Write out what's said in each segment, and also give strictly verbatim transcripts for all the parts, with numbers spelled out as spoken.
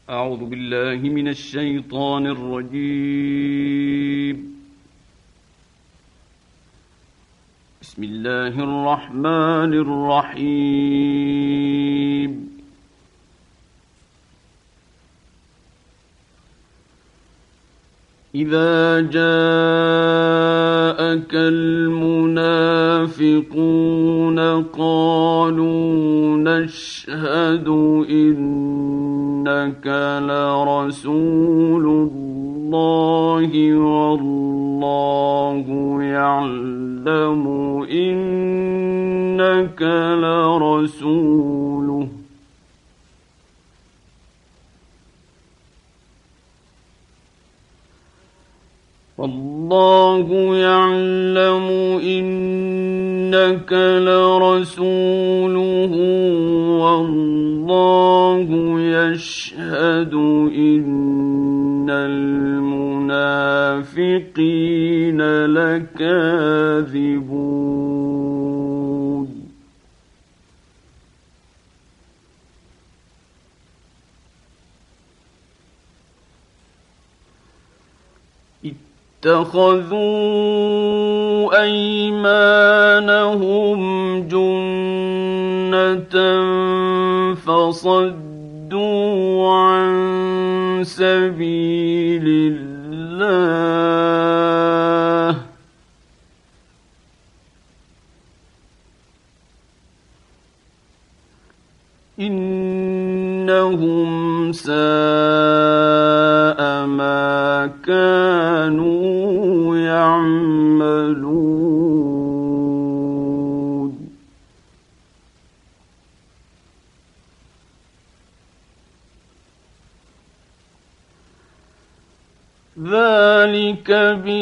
أعوذ بالله من الشيطان الرجيم. بسم الله الرحمن الرحيم. إذا جاءك المنافقون قالوا نشهد إنك لرسول الله والله يعلم إنك لرسوله والله يعلم إنك لرسوله والله يشهد إن المنافقين لكاذبون. اتخذوا أيمانهم جنة فصدوا عن سبيل الله إنهم ساء ما كانوا يعملون. ذلك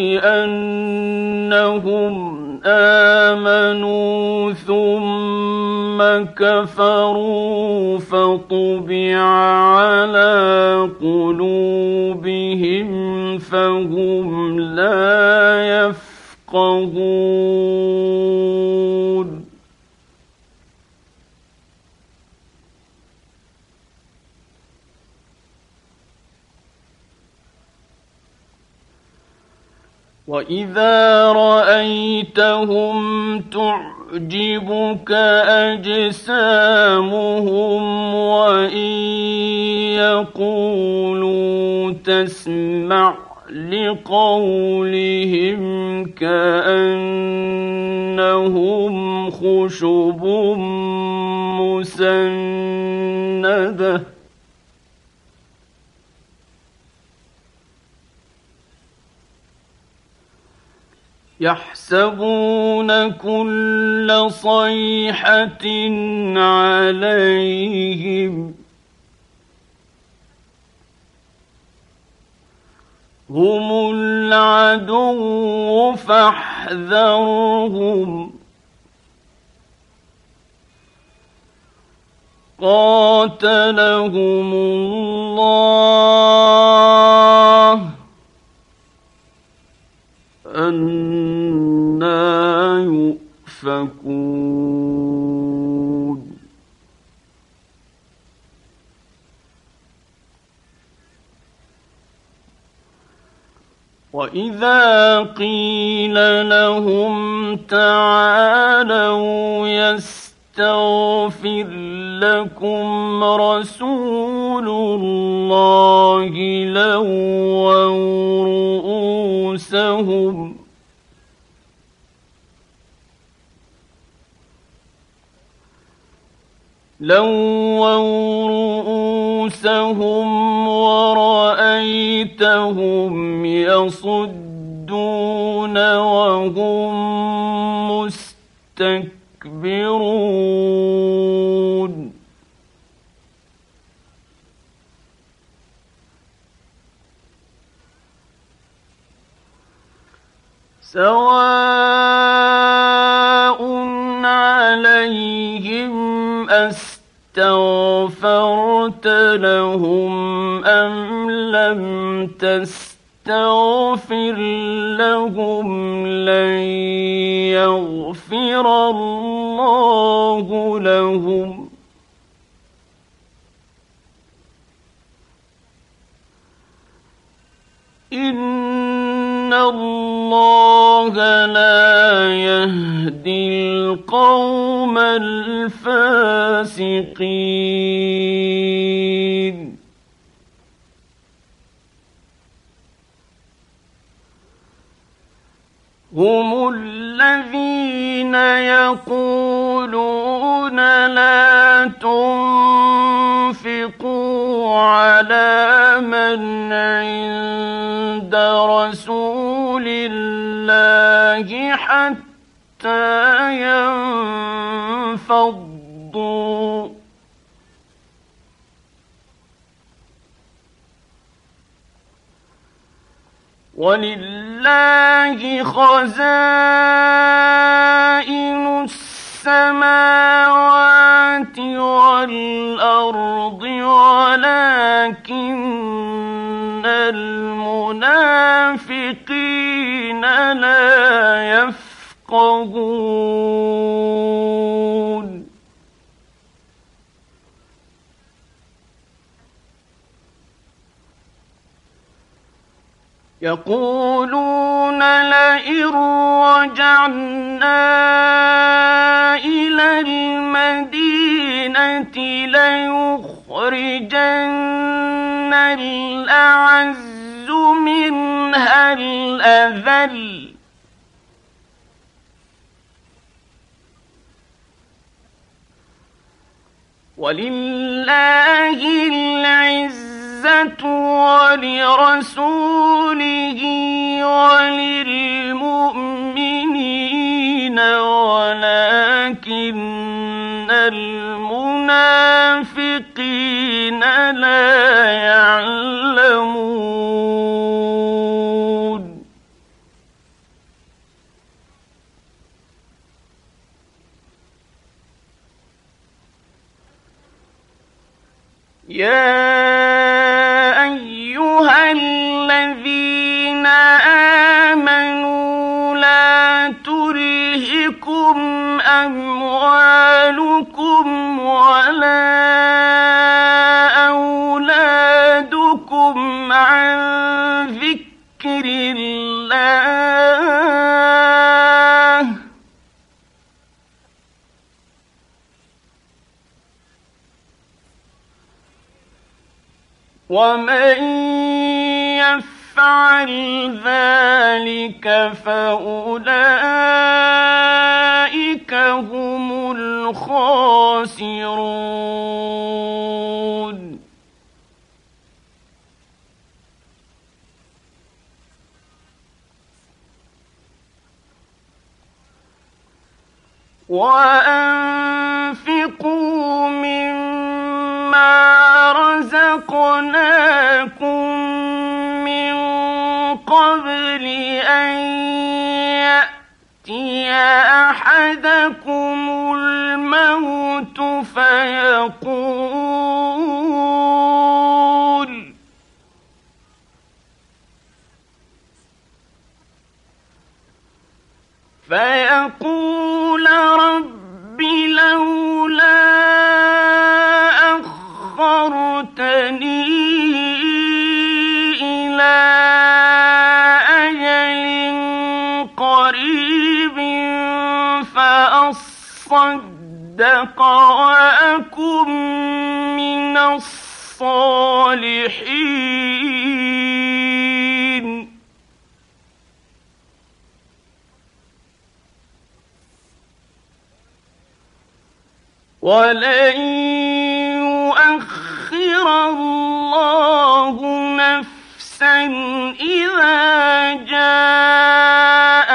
بأنهم آمنوا ثم كفروا فطبع على قلوبهم فهم لا يفقهون. وإذا رأيتهم تعجبك أجسامهم وإن يقولوا تسمع لقولهم كأنهم خشب مسندة يحسبون كل صيحة عليهم هم العدو فاحذرهم قاتلهم الله أنى يؤفكون. وإذا قيل لهم تعالوا يستغفر لكم رسول الله لووا رؤوسهم لووا رؤوسهم ورأيتهم يصدون وهم مستكبرون. سواء عليهم أستغفرت لهم أم لم تستغفر لهم لن يغفر الله لهم الله لا يهدي القوم الفاسقين. هم الذين يقولون لا تنفقوا على من عند رسول الله حتى ينفضوا ولله خزائن السماوات والأرض ولكن المنافقين لا يفقهون. يقولون لئن رجعنا إلى المدينة ليخرجن الأعز منها الأذل ولله العزة ولرسوله وللمؤمنين ولكن المنافقين لا يعلمون. يا أيها الذين آمنوا لا تلهكم أموالكم ولا أولادكم عن ذكر الله ومن يفعل ذلك فأولئك هم الخاسرون. وأنفقوا مما رزقناكم من قبل أن يأتي أحدكم الموت فيقول فيقول رب لولا أخرتني إلى أجل قريب فأصدق وأكن من الصالحين. ولن يؤخر الله نفسا إذا جاء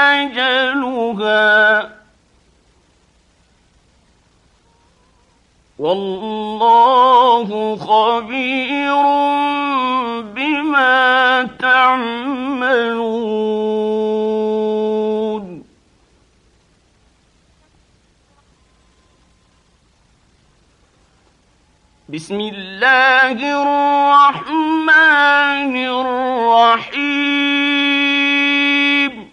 أجلها والله خبير بما تعملون. بسم الله الرحمن الرحيم.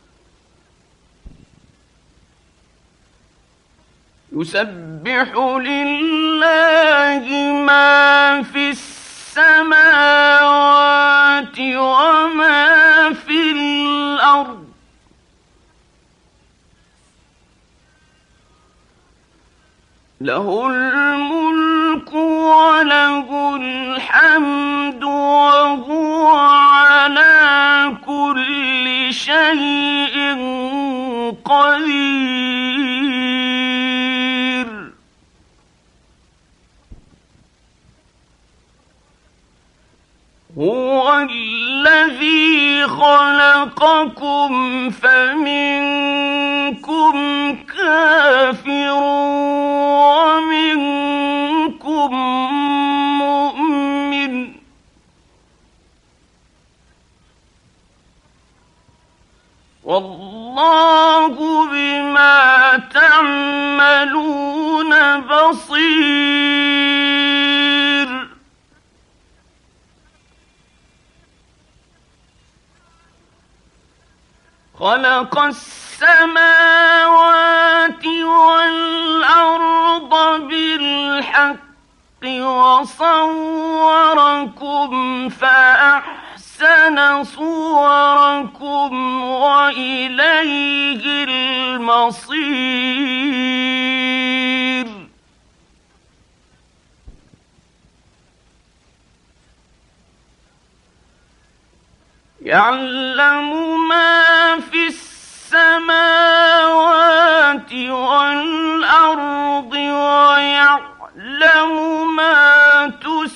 يسبح لله ما في السماوات وما في الأرض له الملك وله الحمد وهو على كل شيء قدير. هو الذي خلقكم فمنكم كافر ومنكم مؤمن، والله بما تعملون بصير. خلق السماوات والأرض بالحق وصوركم فأحسن صوركم وإليه المصير. يعلم ما في السماوات والأرض ويعلم ما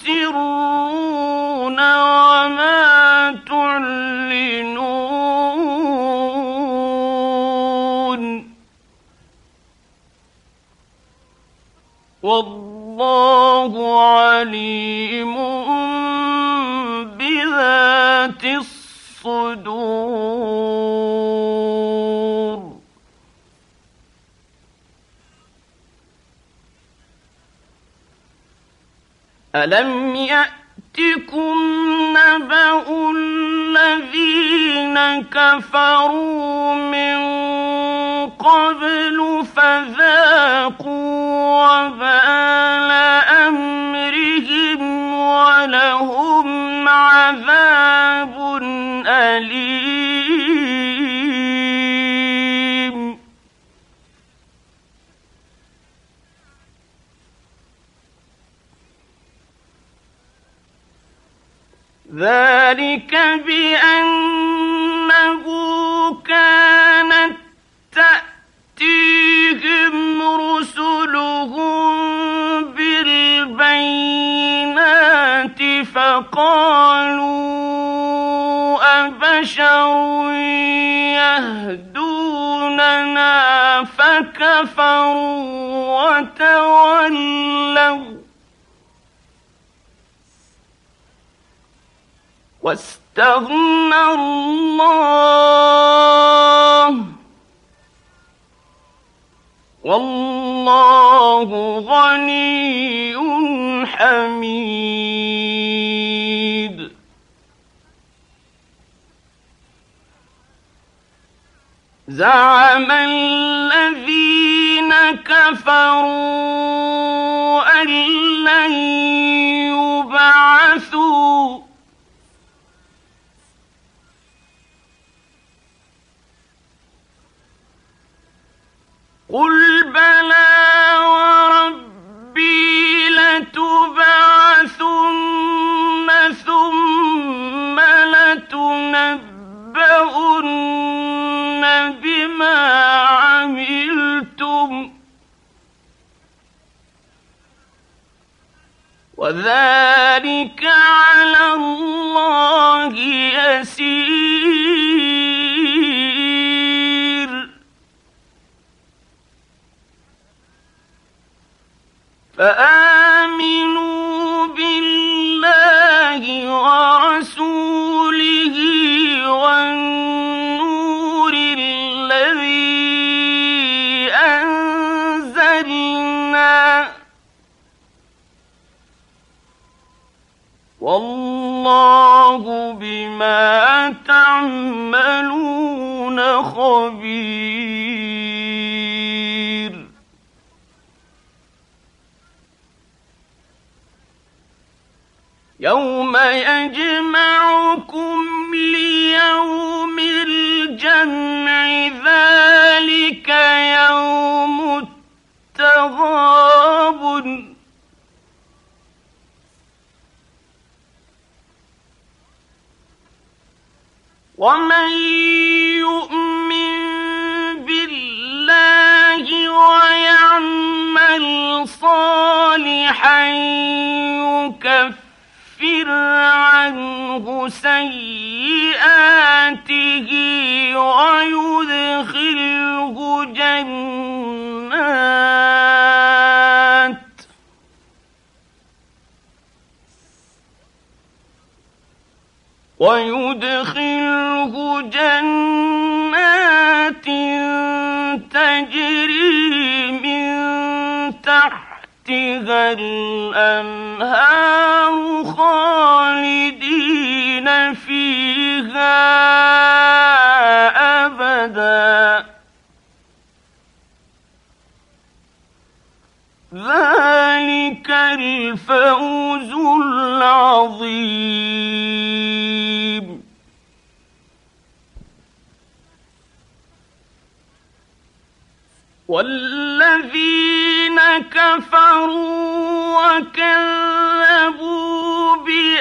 تسرون وما تعلنون، والله عليم بذات الصدور. ألم يأتكم نبأ الذين كفروا من قبل فذاقوا وبال أمرهم ولهم عذاب أليم. ذلك بأنه كانت تأتيهم رسلهم بالبينات فقالوا أبشر يهدوننا فكفروا وتولوا واستغنى الله والله غني حميد. زعم الذين كفروا أن لن يبعثوا قل بلى وربي لتبعثن ثم لتنبؤن بما عملتم وذلك على الله يسير. فآمنوا بالله ورسوله والنور الذي أنزلنا والله بما تعملون خبير. يوم يجمعكم ليوم الجمع ذلك يوم التغابن ومن يؤمن بالله ويعمل صالحا يكفر عنه سيئاته ويدخله جنات ويدخله جنات تجري من تحتها الأنهار خالدين فيها أبدا ذلك الفوز العظيم. والذين كفروا وكذبوا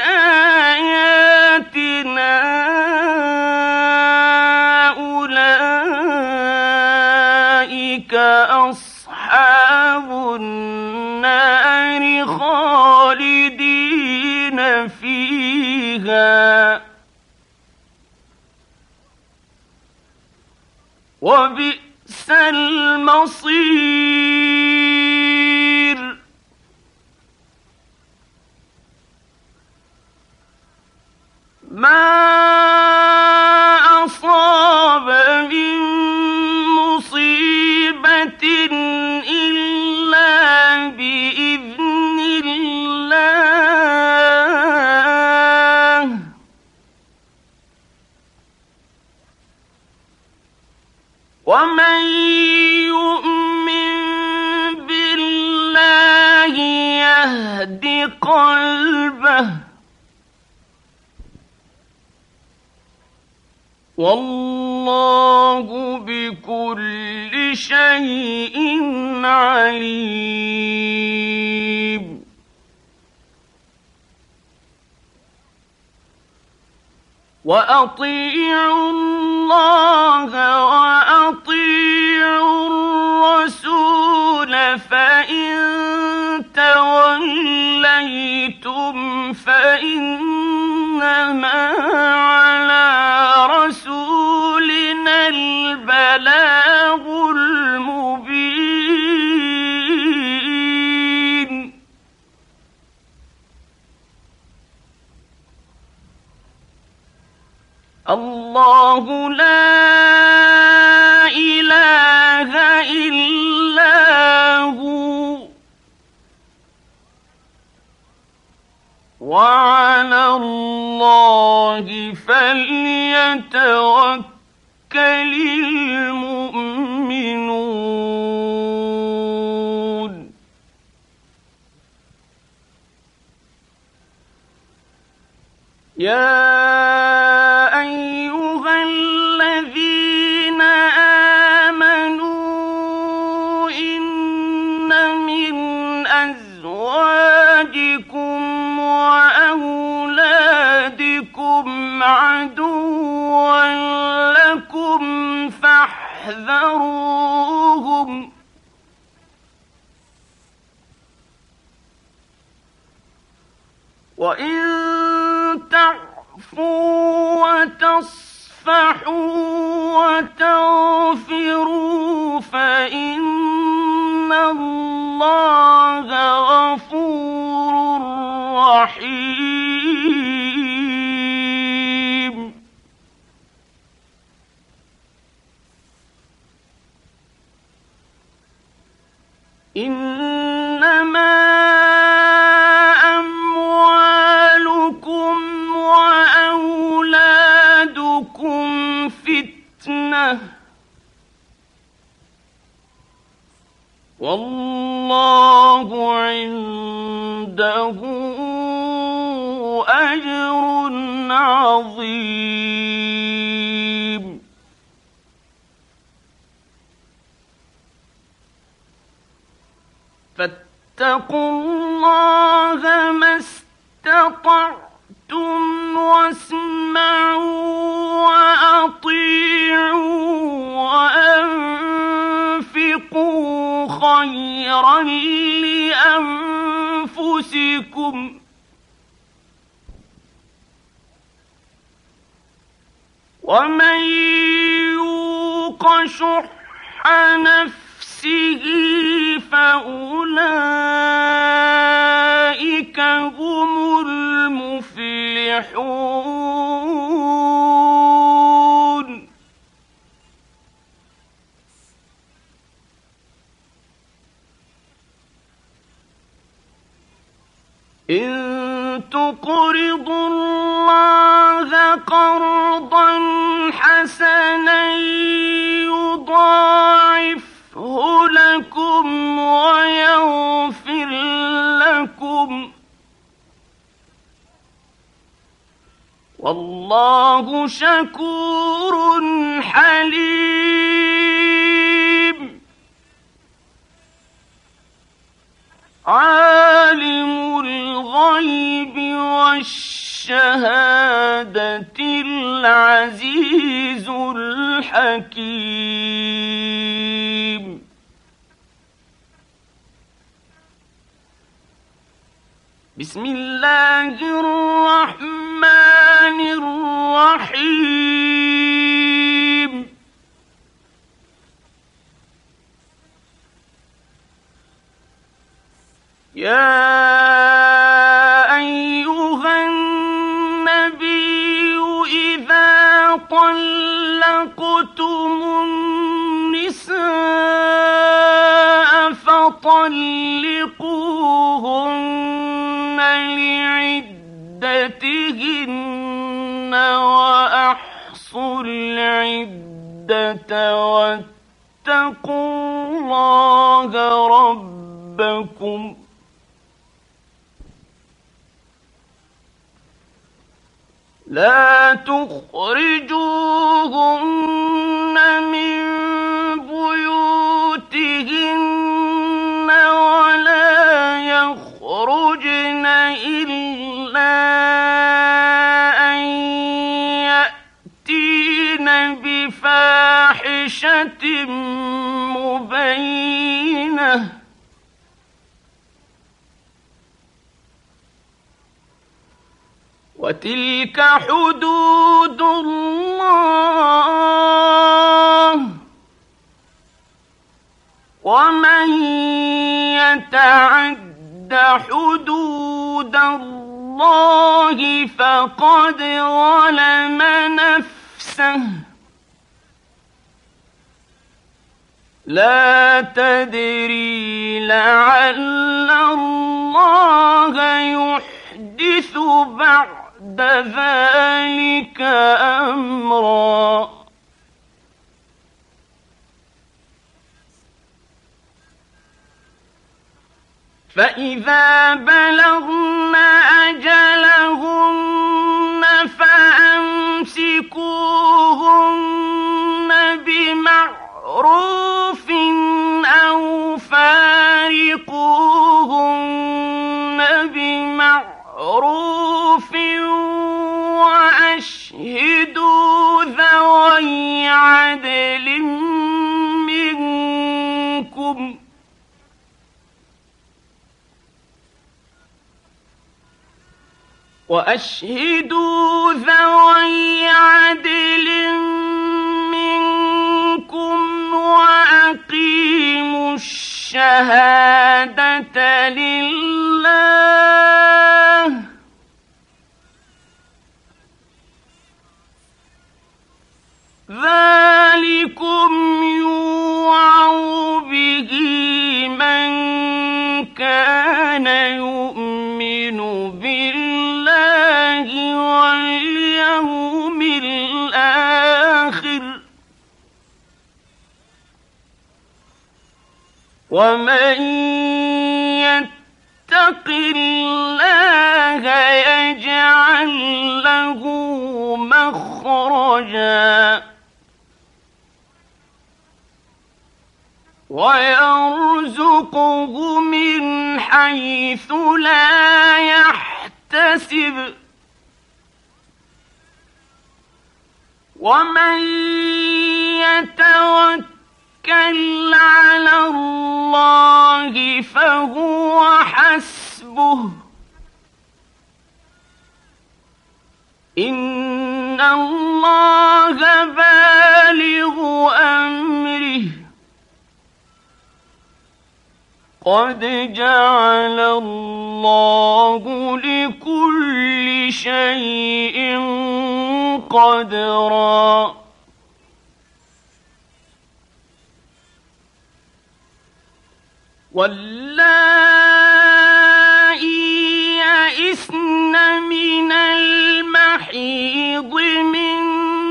بآياتنا أولئك أصحاب النار خالدين فيها وبئس المصير. ما أصاب من مصيبة إلا بإذن الله ومن يؤمن بالله يهد قلبه والله بكل شيء عليم. وأطيعوا الله وأطيعوا الرسول فإن توليتم فإنما على رسولنا البلاغ المبين. الله لا إله إلا هو وعلى الله فليتوكل المؤمنون. يا أيها الذين آمنوا إن من أزواجكم وأولادكم عدوا لكم فاحذروهم وإن تعفوا وتصفحوا وتغفروا فإن الله غفور رحيم. إنما أموالكم وأولادكم فتنة والله عنده أجر عظيم. فاتقوا الله ما استطعتم واسمعوا وأطيعوا وأنفقوا خيرا لأنفسكم ومن يوق شح نفسه فأولئك هم المفلحون. إن تقرضوا الله قرضا حسنا يضاعفه لكم ويغفر لكم والله شكور حليم. عالم الغيب والشهادة العزيز الحكيم. بسم الله الرحمن الرحيم. يا أيها النبي إذا طلقتم النساء فطلقوهن لعدتهن وأحصوا العدة واتقوا الله ربكم لا تخرجوهن من بيوتهن ولا يخرجن إلا أن يأتين بفاحشة مبينة وتلك حدود الله ومن يتعد حدود الله فقد ظلم نفسه لا تدري لعل الله يحدث بعد ذلك أمرا. فإذا بلغن أجلهن فأمسكوهن بمعروف أو فارقوهن بمعروف وأشهدوا ذوي عدل منكم وأشهدوا ذوي عدل منكم وأقيموا الشهادة لله ذلكم يوعظ به من كان يؤمن بالله واليوم الآخر ومن يتق الله يجعل له مخرجا ويرزقه من حيث لا يحتسب ومن يتوكل على الله فهو حسبه إن الله بالغ أمره قد جعل الله لكل شيء قدرا واللائي يئسن من المحيض من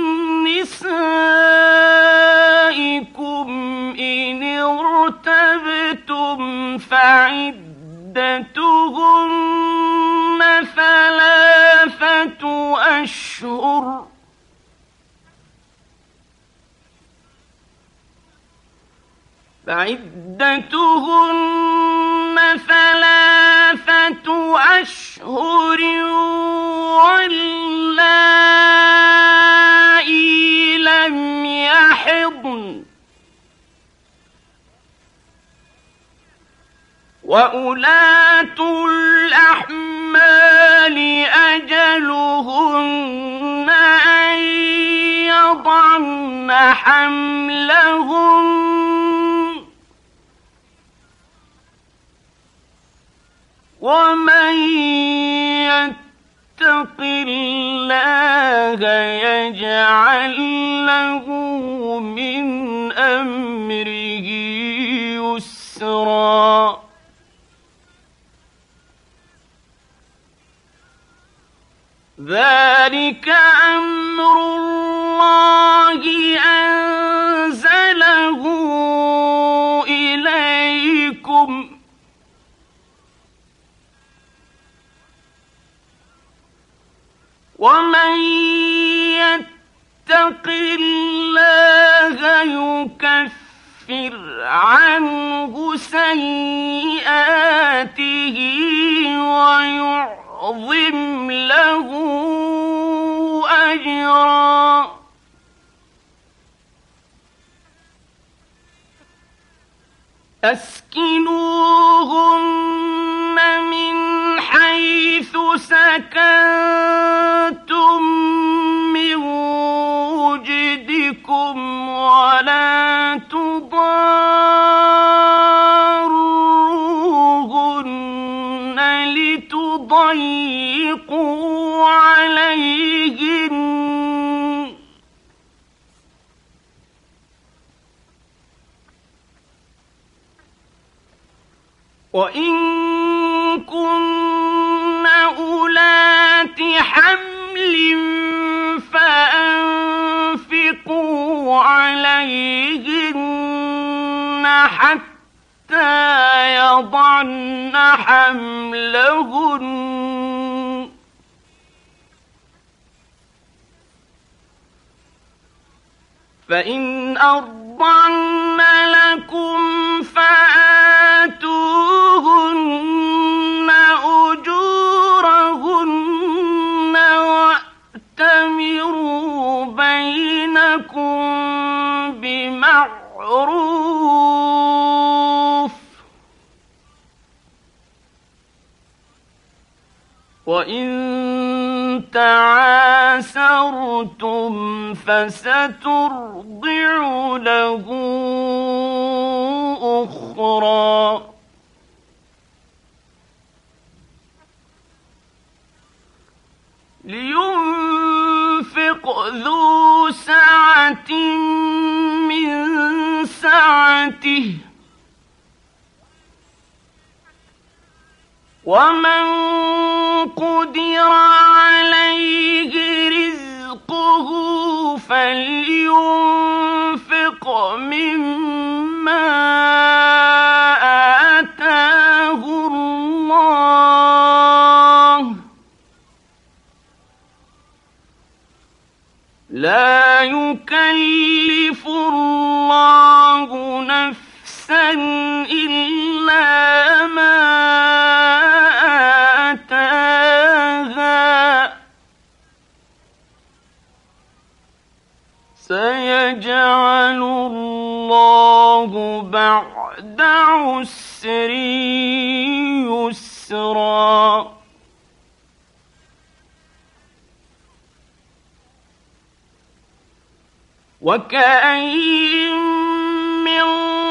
نسائكم إن ارتبتم فعدتهن ثلاثة أشهر فعدتهن ثلاثة أشهر واللائي لم يحضن وأولاة الأحمال أجلهن أن يضعن حملهن ومن يتق الله يجعل له من أمره يسرا ذلك أمر الله أنزله إليكم ومن يتق الله يكفر عنه سيئاته ويعظم له أجرا أسكنوهن من حيث سكنتم من وجدكم ولا تضاروهن لتضيقوا عليهن وإن كن أولات حمل فأنفقوا عليهن حتى يضعن حملهن فإن أرضعن لكم فآتوهن أجورهن وأتمروا بينكم بمعروف وإن تعاسرتم فسترضع له أخرى لينفق ذو سعة من سعته ومن قدر عليه رزقه فلينفق مما آتاه الله لا يكلف الله نفسا إلا ما الله بعد عسر يسرا وكأين من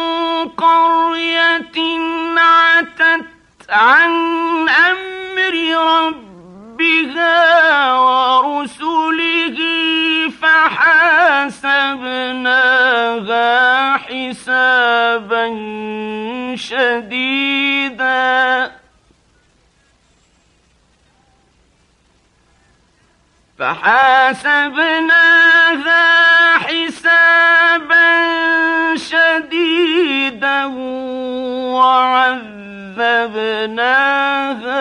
قرية عتت عن أمر ربها ورسله فحاسبناها حسابا شديدا فحاسبناها حسابا شديدا وعذبناها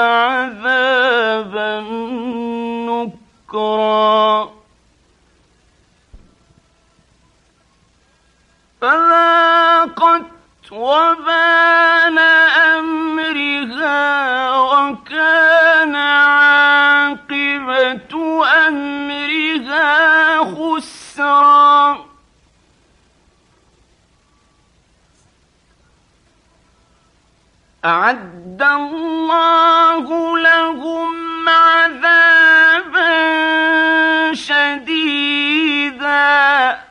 عذابا نكرا فذاقت وبال أمرها وكان عاقبة أمرها خسرا أعد الله لهم عذابا شديدا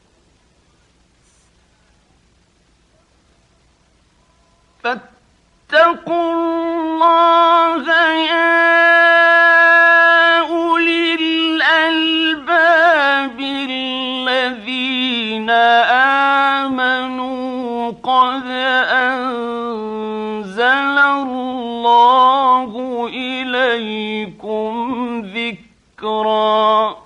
فاتقوا الله يا أولي الألباب الذين آمنوا قد أنزل الله إليكم ذكرا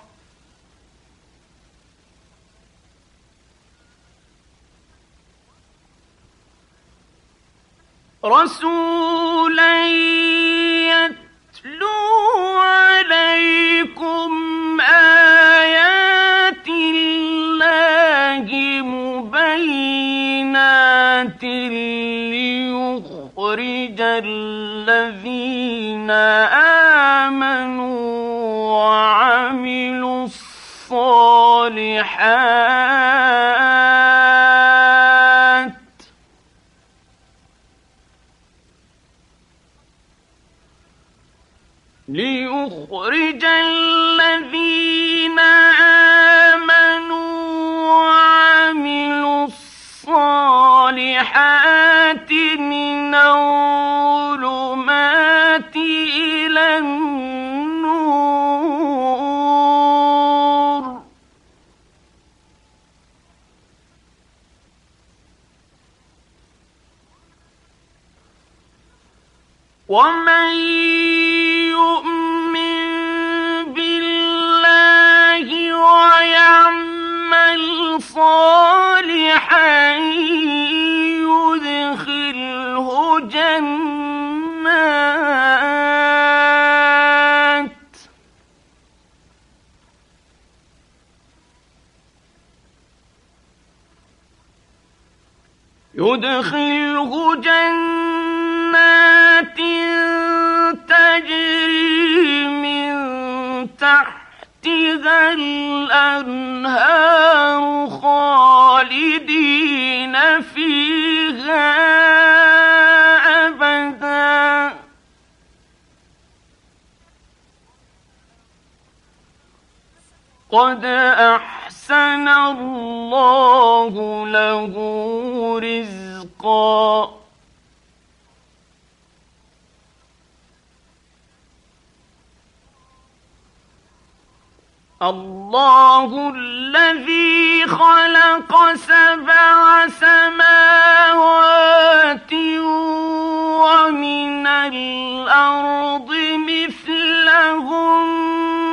رسولا يتلو عليكم آيات الله مبينات ليخرج الذين آمنوا وعملوا الصالحات ليخرج الذين آمنوا وعملوا الصالحات من الظلمات إلى النور ومن يؤمن بالله ويعمل صالحا يدخله جنات يدخله جنات تجري من تحتها الأنهار خالدين فيها أبدا قد أحسن الله له رزقا الله الذي خلق سبع سماوات ومن الأرض مثلهن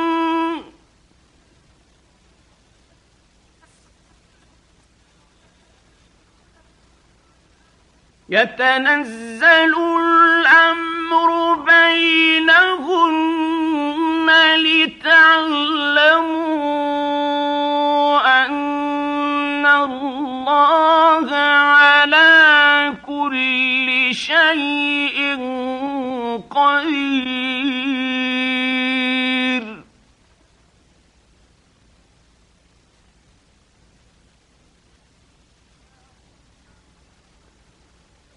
يتنزل الأمر بينهن لتعلموا أن الله على كل شيء قدير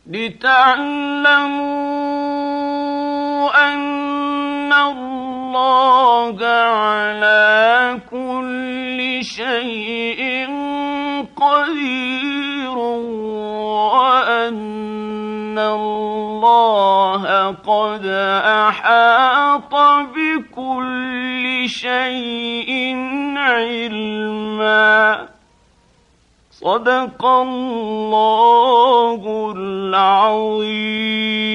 لتعلموا أن الله على كل شيء قدير وأن الله قد أحاط بكل شيء علما. صدق الله العظيم.